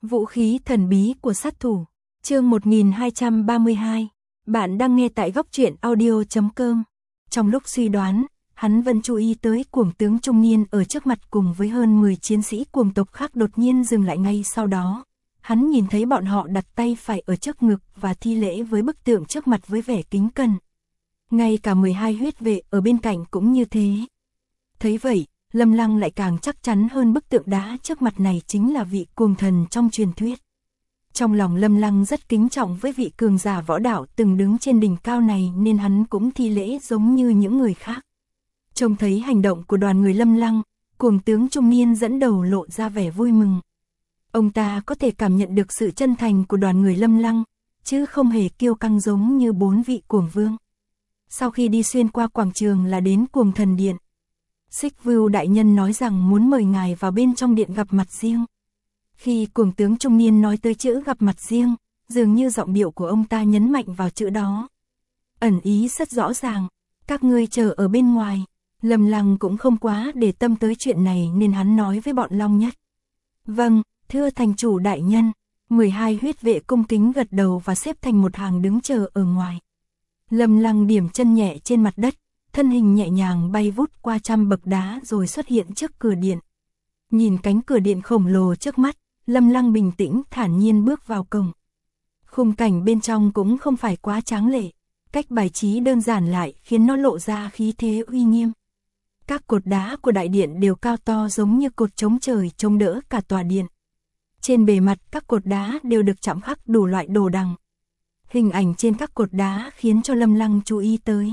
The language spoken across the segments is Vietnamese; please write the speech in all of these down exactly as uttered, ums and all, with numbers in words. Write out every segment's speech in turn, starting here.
Vũ khí thần bí của sát thủ, chương một nghìn hai trăm ba mươi hai. Bạn đang nghe tại góc truyện audio chấm com. Trong lúc suy đoán, hắn vẫn chú ý tới cuồng tướng trung niên ở trước mặt cùng với hơn mười chiến sĩ cuồng tộc khác đột nhiên dừng lại ngay sau đó. Hắn nhìn thấy bọn họ đặt tay phải ở trước ngực và thi lễ với bức tượng trước mặt với vẻ kính cẩn. Ngay cả mười hai huyết vệ ở bên cạnh cũng như thế. Thấy vậy, Lâm Lăng lại càng chắc chắn hơn bức tượng đá trước mặt này chính là vị cuồng thần trong truyền thuyết. Trong lòng Lâm Lăng rất kính trọng với vị cường giả võ đạo từng đứng trên đỉnh cao này nên hắn cũng thi lễ giống như những người khác. Trông thấy hành động của đoàn người Lâm Lăng, cuồng tướng trung niên dẫn đầu lộ ra vẻ vui mừng. Ông ta có thể cảm nhận được sự chân thành của đoàn người Lâm Lăng, chứ không hề kiêu căng giống như bốn vị cuồng vương. Sau khi đi xuyên qua quảng trường là đến cuồng thần điện. Xích Vưu đại nhân nói rằng muốn mời ngài vào bên trong điện gặp mặt riêng. Khi cuồng tướng trung niên nói tới chữ gặp mặt riêng, dường như giọng điệu của ông ta nhấn mạnh vào chữ đó. Ẩn ý rất rõ ràng, các ngươi chờ ở bên ngoài. Lâm Lăng cũng không quá để tâm tới chuyện này nên hắn nói với bọn Long Nhất. Vâng, thưa thành chủ đại nhân. mười hai huyết vệ cung kính gật đầu và xếp thành một hàng đứng chờ ở ngoài. Lâm Lăng điểm chân nhẹ trên mặt đất, thân hình nhẹ nhàng bay vút qua trăm bậc đá rồi xuất hiện trước cửa điện. Nhìn cánh cửa điện khổng lồ trước mắt, Lâm Lăng bình tĩnh thản nhiên bước vào cổng. Khung cảnh bên trong cũng không phải quá tráng lệ, cách bài trí đơn giản lại khiến nó lộ ra khí thế uy nghiêm. Các cột đá của đại điện đều cao to giống như cột chống trời chống đỡ cả tòa điện. Trên bề mặt các cột đá đều được chạm khắc đủ loại đồ đằng. Hình ảnh trên các cột đá khiến cho Lâm Lăng chú ý tới.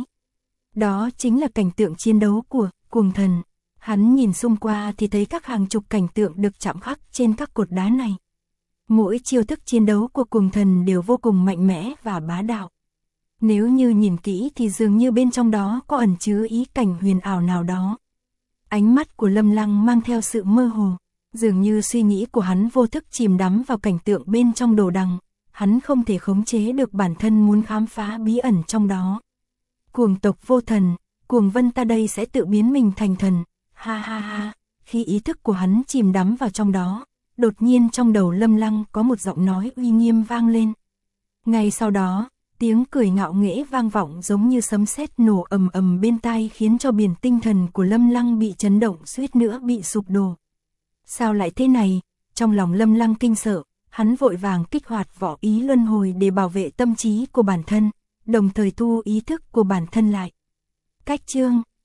Đó chính là cảnh tượng chiến đấu của cuồng thần. Hắn nhìn xung qua thì thấy các hàng chục cảnh tượng được chạm khắc trên các cột đá này. Mỗi chiêu thức chiến đấu của cuồng thần đều vô cùng mạnh mẽ và bá đạo. Nếu như nhìn kỹ thì dường như bên trong đó có ẩn chứa ý cảnh huyền ảo nào đó. Ánh mắt của Lâm Lăng mang theo sự mơ hồ, dường như suy nghĩ của hắn vô thức chìm đắm vào cảnh tượng bên trong đồ đằng. Hắn không thể khống chế được bản thân muốn khám phá bí ẩn trong đó. Cuồng tộc vô thần, cuồng vân ta đây sẽ tự biến mình thành thần. Ha ha ha, khi ý thức của hắn chìm đắm vào trong đó, đột nhiên trong đầu Lâm Lăng có một giọng nói uy nghiêm vang lên. Ngay sau đó, tiếng cười ngạo nghễ vang vọng giống như sấm sét nổ ầm ầm bên tai khiến cho biển tinh thần của Lâm Lăng bị chấn động suýt nữa bị sụp đổ. Sao lại thế này? Trong lòng Lâm Lăng kinh sợ, hắn vội vàng kích hoạt võ ý luân hồi để bảo vệ tâm trí của bản thân, đồng thời thu ý thức của bản thân lại. Cách chương